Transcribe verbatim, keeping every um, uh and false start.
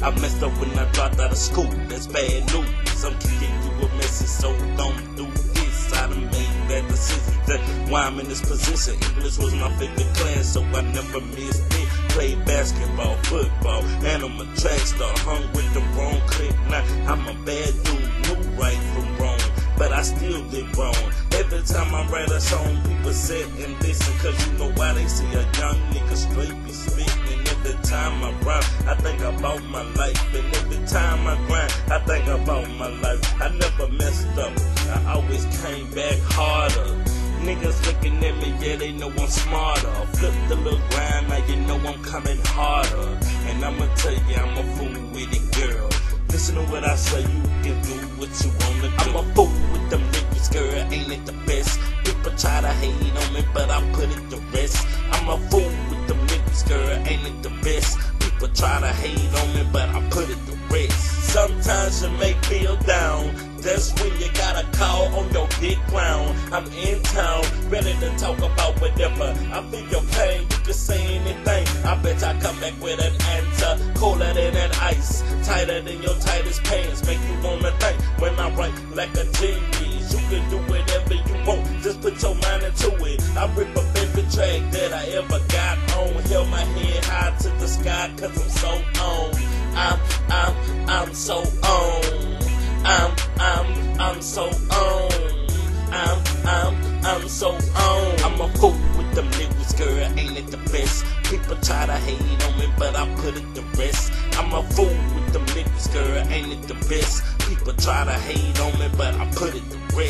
I messed up when I dropped out of school, that's bad news. I'm kicking you a message, so don't do this. I done made bad decisions, that's why I'm in this position. English was my favorite class, so I never missed it. Played basketball, football, and I'm a track star. Hung with the wrong clique, now I'm a bad dude, knew right from wrong, but I still did wrong. Every time I write a song, people sit and listen, cause you know why they see a young nigga straight be spittin'. And every time I rhyme, I think about my life, and every time I grind, I think about my life. I never messed up, I always came back harder. Niggas looking at me, yeah, they know I'm smarter. Flip the little grind, now you know I'm coming harder. And I'ma tell you, I'm a fool with it, girl. Listen to what I say, you can do what you wanna do. I'm a fool with them lyrics, girl, ain't it the best? People try to hate on me, but I put it to rest. I'm a fool with them lyrics, girl, ain't it the best? People try to hate on me, but I put it to rest. Sometimes you may feel down, that's when you gotta call on your big ground. I'm in town, ready to talk about whatever. I feel your pain, you can say anything. I bet I come back with an answer, colder than an ice, tighter than your tightest pants. Make you wanna think when I write like a genius. You can do whatever you want, just put your mind into it. I rip up every track that I ever got on. Held my head high to the sky, cause I'm so on. I'm, I'm, I'm so on. I'm, I'm, I'm so on. I'm, I'm, I'm so on. I'm a fool with them lyrics, girl, ain't it the best? People try to hate on me, but I put it to rest. I'm a fool with them lyrics, girl, ain't it the best? People try to hate on me, but I put it to rest.